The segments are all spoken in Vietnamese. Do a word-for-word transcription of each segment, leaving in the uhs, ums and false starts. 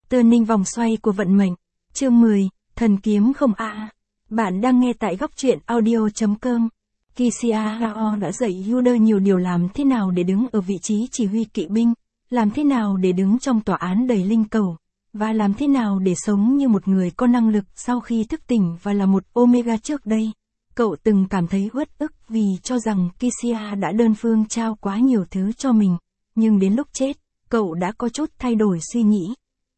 Turning vòng xoay của vận mệnh. Chương mười, thần kiếm không a. Bạn đang nghe tại góc truyện audio chấm com. Kisia Rao đã dạy Yuda nhiều điều làm thế nào để đứng ở vị trí chỉ huy kỵ binh, làm thế nào để đứng trong tòa án đầy linh cầu, và làm thế nào để sống như một người có năng lực sau khi thức tỉnh và là một Omega trước đây. Cậu từng cảm thấy uất ức vì cho rằng Kisia đã đơn phương trao quá nhiều thứ cho mình, nhưng đến lúc chết, cậu đã có chút thay đổi suy nghĩ.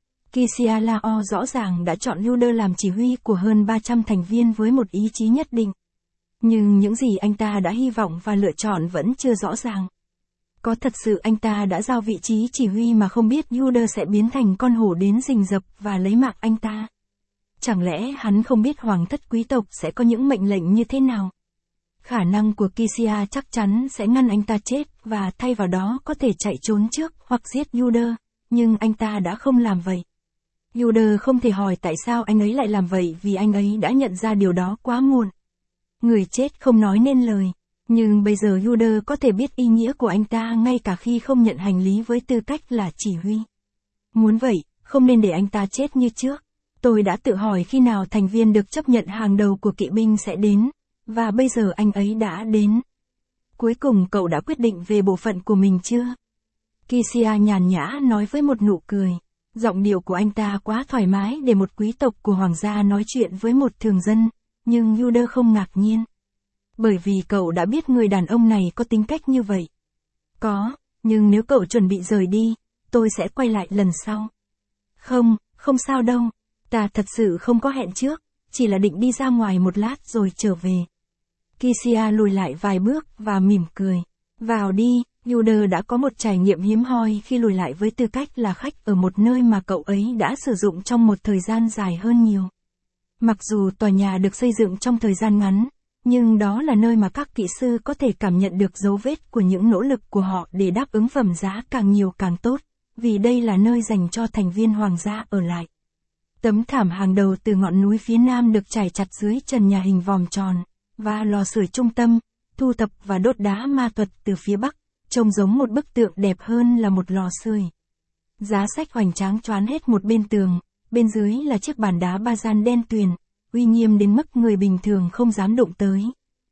Kisia Lao rõ ràng đã chọn Yuda làm chỉ huy của hơn ba trăm thành viên với một ý chí nhất định. Nhưng những gì anh ta đã hy vọng và lựa chọn vẫn chưa rõ ràng. Có thật sự anh ta đã giao vị trí chỉ huy mà không biết Yuda sẽ biến thành con hổ đến rình rập và lấy mạng anh ta? Chẳng lẽ hắn không biết hoàng thất quý tộc sẽ có những mệnh lệnh như thế nào? Khả năng của Kisia chắc chắn sẽ ngăn anh ta chết và thay vào đó có thể chạy trốn trước hoặc giết Yuda, nhưng anh ta đã không làm vậy. Yuda không thể hỏi tại sao anh ấy lại làm vậy vì anh ấy đã nhận ra điều đó quá muộn. Người chết không nói nên lời, nhưng bây giờ Yuda có thể biết ý nghĩa của anh ta ngay cả khi không nhận hành lý với tư cách là chỉ huy. Muốn vậy, không nên để anh ta chết như trước. Tôi đã tự hỏi khi nào thành viên được chấp nhận hàng đầu của kỵ binh sẽ đến, và bây giờ anh ấy đã đến. Cuối cùng cậu đã quyết định về bộ phận của mình chưa? Kisia nhàn nhã nói với một nụ cười. Giọng điệu của anh ta quá thoải mái để một quý tộc của hoàng gia nói chuyện với một thường dân, nhưng Yuda không ngạc nhiên. Bởi vì cậu đã biết người đàn ông này có tính cách như vậy. Có, nhưng nếu cậu chuẩn bị rời đi, tôi sẽ quay lại lần sau. Không, không sao đâu, ta thật sự không có hẹn trước, chỉ là định đi ra ngoài một lát rồi trở về. Kisia lùi lại vài bước và mỉm cười. Vào đi. Yuda đã có một trải nghiệm hiếm hoi khi lùi lại với tư cách là khách ở một nơi mà cậu ấy đã sử dụng trong một thời gian dài hơn nhiều. Mặc dù tòa nhà được xây dựng trong thời gian ngắn, nhưng đó là nơi mà các kỹ sư có thể cảm nhận được dấu vết của những nỗ lực của họ để đáp ứng phẩm giá càng nhiều càng tốt, vì đây là nơi dành cho thành viên hoàng gia ở lại. Tấm thảm hàng đầu từ ngọn núi phía nam được trải chặt dưới trần nhà hình vòm tròn, và lò sưởi trung tâm, thu thập và đốt đá ma thuật từ phía bắc, trông giống một bức tượng đẹp hơn là một lò sưởi. Giá sách hoành tráng choán hết một bên tường, bên dưới là chiếc bàn đá ba gian đen tuyền, uy nghiêm đến mức người bình thường không dám đụng tới.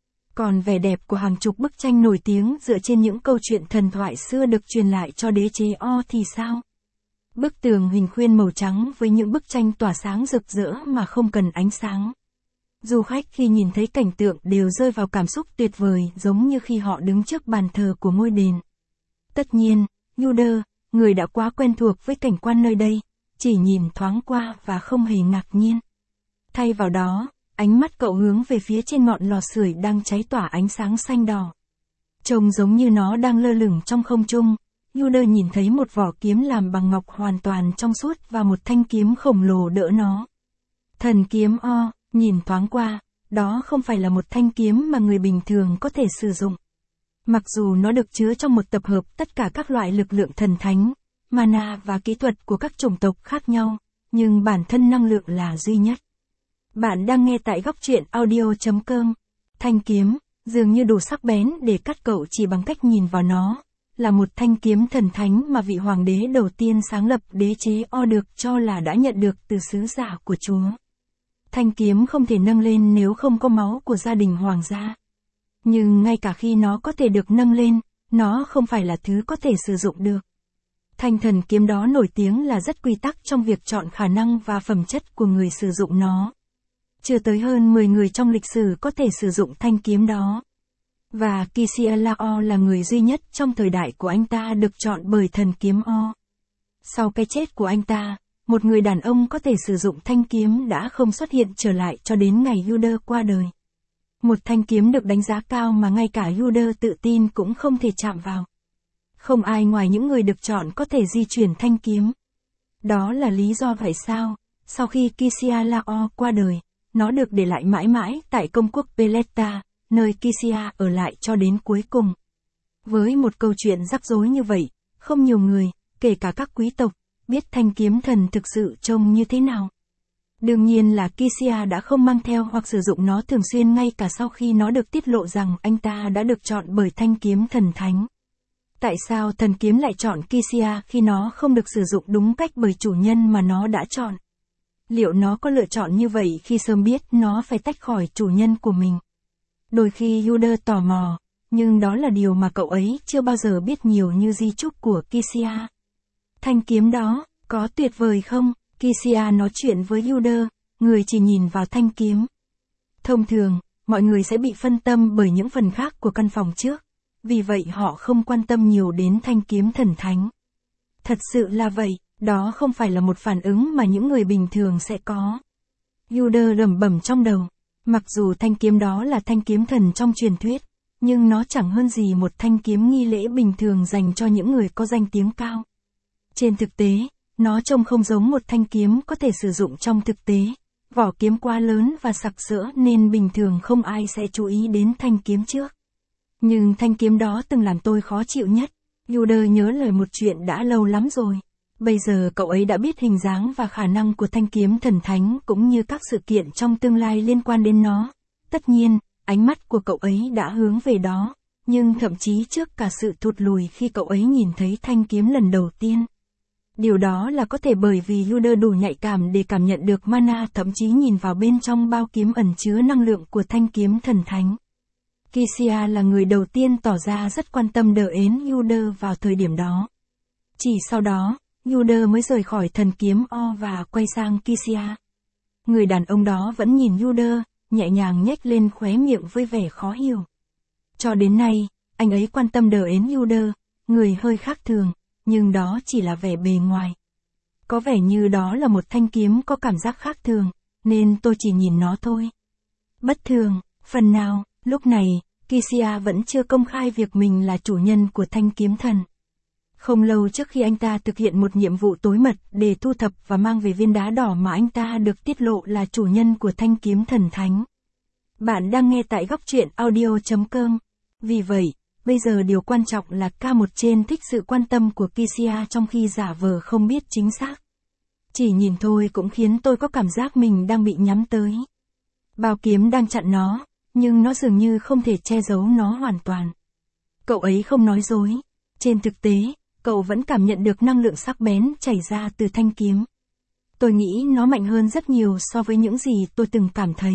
Còn vẻ đẹp của hàng chục bức tranh nổi tiếng dựa trên những câu chuyện thần thoại xưa được truyền lại cho đế chế O thì sao? Bức tường hình khuyên màu trắng với những bức tranh tỏa sáng rực rỡ mà không cần ánh sáng. Du khách khi nhìn thấy cảnh tượng đều rơi vào cảm xúc tuyệt vời giống như khi họ đứng trước bàn thờ của ngôi đền. Tất nhiên, Yuda, người đã quá quen thuộc với cảnh quan nơi đây, chỉ nhìn thoáng qua và không hề ngạc nhiên. Thay vào đó, ánh mắt cậu hướng về phía trên ngọn lò sưởi đang cháy tỏa ánh sáng xanh đỏ. Trông giống như nó đang lơ lửng trong không trung, Yuda nhìn thấy một vỏ kiếm làm bằng ngọc hoàn toàn trong suốt và một thanh kiếm khổng lồ đỡ nó. Thần kiếm O. Nhìn thoáng qua, đó không phải là một thanh kiếm mà người bình thường có thể sử dụng. Mặc dù nó được chứa trong một tập hợp tất cả các loại lực lượng thần thánh, mana và kỹ thuật của các chủng tộc khác nhau, nhưng bản thân năng lượng là duy nhất. Bạn đang nghe tại góc truyện audio chấm com. Thanh kiếm, dường như đủ sắc bén để cắt cậu chỉ bằng cách nhìn vào nó, là một thanh kiếm thần thánh mà vị hoàng đế đầu tiên sáng lập đế chế O được cho là đã nhận được từ sứ giả của Chúa. Thanh kiếm không thể nâng lên nếu không có máu của gia đình hoàng gia. Nhưng ngay cả khi nó có thể được nâng lên, nó không phải là thứ có thể sử dụng được. Thanh thần kiếm đó nổi tiếng là rất quy tắc trong việc chọn khả năng và phẩm chất của người sử dụng nó. Chưa tới hơn mười người trong lịch sử có thể sử dụng thanh kiếm đó. Và Kisia Lao là người duy nhất trong thời đại của anh ta được chọn bởi thần kiếm O. Sau cái chết của anh ta, một người đàn ông có thể sử dụng thanh kiếm đã không xuất hiện trở lại cho đến ngày Yuda qua đời. Một thanh kiếm được đánh giá cao mà ngay cả Yuda tự tin cũng không thể chạm vào. Không ai ngoài những người được chọn có thể di chuyển thanh kiếm. Đó là lý do vậy sao, sau khi Kisia Lao qua đời, nó được để lại mãi mãi tại công quốc Peleta, nơi Kisia ở lại cho đến cuối cùng. Với một câu chuyện rắc rối như vậy, không nhiều người, kể cả các quý tộc, biết thanh kiếm thần thực sự trông như thế nào. Đương nhiên là Kisia đã không mang theo hoặc sử dụng nó thường xuyên ngay cả sau khi nó được tiết lộ rằng anh ta đã được chọn bởi thanh kiếm thần thánh. Tại sao thần kiếm lại chọn Kisia khi nó không được sử dụng đúng cách bởi chủ nhân mà nó đã chọn? Liệu nó có lựa chọn như vậy khi sớm biết nó phải tách khỏi chủ nhân của mình? Đôi khi Yuda tò mò, nhưng đó là điều mà cậu ấy chưa bao giờ biết nhiều như di chúc của Kisia. Thanh kiếm đó, có tuyệt vời không? Kisia nói chuyện với Yuda, người chỉ nhìn vào thanh kiếm. Thông thường, mọi người sẽ bị phân tâm bởi những phần khác của căn phòng trước. Vì vậy họ không quan tâm nhiều đến thanh kiếm thần thánh. Thật sự là vậy, đó không phải là một phản ứng mà những người bình thường sẽ có. Yuda lẩm bẩm trong đầu. Mặc dù thanh kiếm đó là thanh kiếm thần trong truyền thuyết, nhưng nó chẳng hơn gì một thanh kiếm nghi lễ bình thường dành cho những người có danh tiếng cao. Trên thực tế, nó trông không giống một thanh kiếm có thể sử dụng trong thực tế. Vỏ kiếm quá lớn và sặc sỡ nên bình thường không ai sẽ chú ý đến thanh kiếm trước. Nhưng thanh kiếm đó từng làm tôi khó chịu nhất. Yuda nhớ lời một chuyện đã lâu lắm rồi. Bây giờ cậu ấy đã biết hình dáng và khả năng của thanh kiếm thần thánh cũng như các sự kiện trong tương lai liên quan đến nó. Tất nhiên, ánh mắt của cậu ấy đã hướng về đó, nhưng thậm chí trước cả sự thụt lùi khi cậu ấy nhìn thấy thanh kiếm lần đầu tiên. Điều đó là có thể bởi vì Yuda đủ nhạy cảm để cảm nhận được mana, thậm chí nhìn vào bên trong bao kiếm ẩn chứa năng lượng của thanh kiếm thần thánh. Kisia là người đầu tiên tỏ ra rất quan tâm đờ ến Yuda vào thời điểm đó. Chỉ sau đó, Yuda mới rời khỏi thần kiếm O và quay sang Kisia. Người đàn ông đó vẫn nhìn Yuda, nhẹ nhàng nhếch lên khóe miệng với vẻ khó hiểu. Cho đến nay, anh ấy quan tâm đờ ến Yuda, người hơi khác thường, nhưng đó chỉ là vẻ bề ngoài. Có vẻ như đó là một thanh kiếm có cảm giác khác thường, nên tôi chỉ nhìn nó thôi. Bất thường, phần nào, lúc này, Kisia vẫn chưa công khai việc mình là chủ nhân của thanh kiếm thần. Không lâu trước khi anh ta thực hiện một nhiệm vụ tối mật để thu thập và mang về viên đá đỏ mà anh ta được tiết lộ là chủ nhân của thanh kiếm thần thánh. Bạn đang nghe tại góc truyện audio chấm com. Vì vậy, bây giờ điều quan trọng là ca một trên thích sự quan tâm của Kisia trong khi giả vờ không biết chính xác. Chỉ nhìn thôi cũng khiến tôi có cảm giác mình đang bị nhắm tới. Bao kiếm đang chặn nó, nhưng nó dường như không thể che giấu nó hoàn toàn. Cậu ấy không nói dối. Trên thực tế, cậu vẫn cảm nhận được năng lượng sắc bén chảy ra từ thanh kiếm. Tôi nghĩ nó mạnh hơn rất nhiều so với những gì tôi từng cảm thấy.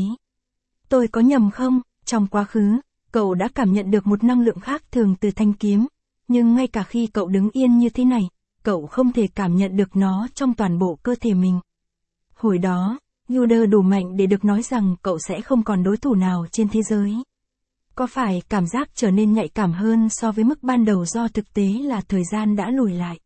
Tôi có nhầm không? Trong quá khứ, cậu đã cảm nhận được một năng lượng khác thường từ thanh kiếm, nhưng ngay cả khi cậu đứng yên như thế này, cậu không thể cảm nhận được nó trong toàn bộ cơ thể mình. Hồi đó, Yuda đủ mạnh để được nói rằng cậu sẽ không còn đối thủ nào trên thế giới. Có phải cảm giác trở nên nhạy cảm hơn so với mức ban đầu do thực tế là thời gian đã lùi lại?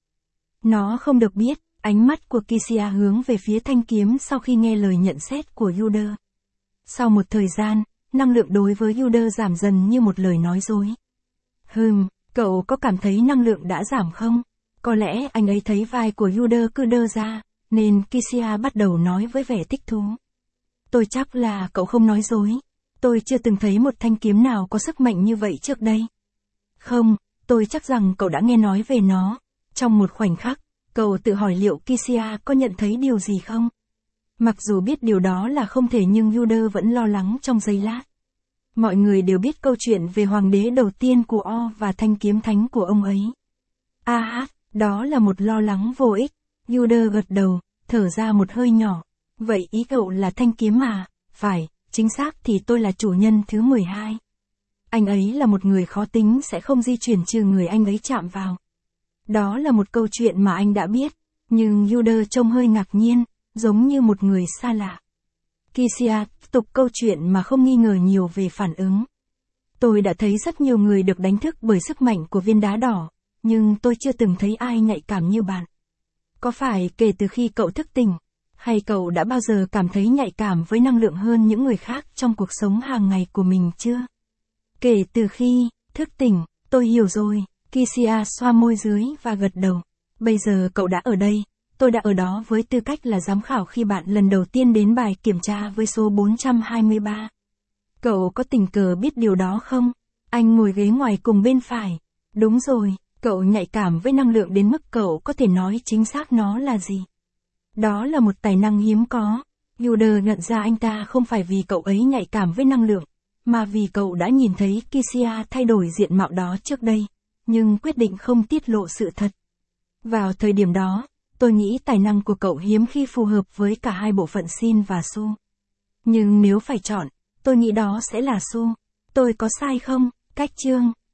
Nó không được biết, ánh mắt của Kisia hướng về phía thanh kiếm sau khi nghe lời nhận xét của Yuda. Sau một thời gian, năng lượng đối với Yuda giảm dần như một lời nói dối. Hừm, cậu có cảm thấy năng lượng đã giảm không? Có lẽ anh ấy thấy vai của Yuda cứ đơ ra, nên Kisia bắt đầu nói với vẻ thích thú. Tôi chắc là cậu không nói dối. Tôi chưa từng thấy một thanh kiếm nào có sức mạnh như vậy trước đây. Không, tôi chắc rằng cậu đã nghe nói về nó. Trong một khoảnh khắc, cậu tự hỏi liệu Kisia có nhận thấy điều gì không? Mặc dù biết điều đó là không thể nhưng Yuda vẫn lo lắng trong giây lát. Mọi người đều biết câu chuyện về hoàng đế đầu tiên của O và thanh kiếm thánh của ông ấy. À hát, đó là một lo lắng vô ích. Yuda gật đầu, thở ra một hơi nhỏ. Vậy ý cậu là thanh kiếm à? Phải, chính xác thì tôi là chủ nhân thứ mười hai. Anh ấy là một người khó tính sẽ không di chuyển trừ người anh ấy chạm vào. Đó là một câu chuyện mà anh đã biết, nhưng Yuda trông hơi ngạc nhiên, giống như một người xa lạ. Kisia tiếp tục câu chuyện mà không nghi ngờ nhiều về phản ứng. Tôi đã thấy rất nhiều người được đánh thức bởi sức mạnh của viên đá đỏ, nhưng tôi chưa từng thấy ai nhạy cảm như bạn. Có phải kể từ khi cậu thức tỉnh, hay cậu đã bao giờ cảm thấy nhạy cảm với năng lượng hơn những người khác trong cuộc sống hàng ngày của mình chưa? Kể từ khi thức tỉnh, tôi hiểu rồi. Kisia xoa môi dưới và gật đầu. Bây giờ cậu đã ở đây, tôi đã ở đó với tư cách là giám khảo khi bạn lần đầu tiên đến bài kiểm tra với số bốn trăm hai mươi ba. Cậu có tình cờ biết điều đó không? Anh ngồi ghế ngoài cùng bên phải. Đúng rồi, cậu nhạy cảm với năng lượng đến mức cậu có thể nói chính xác nó là gì. Đó là một tài năng hiếm có. Yuda nhận ra anh ta không phải vì cậu ấy nhạy cảm với năng lượng, mà vì cậu đã nhìn thấy Kisia thay đổi diện mạo đó trước đây. nhưng quyết định không tiết lộ sự thật. Vào thời điểm đó, tôi nghĩ tài năng của cậu hiếm khi phù hợp với cả hai bộ phận Shin và Su. Nhưng nếu phải chọn, tôi nghĩ đó sẽ là Su. Tôi có sai không, Cách Chương?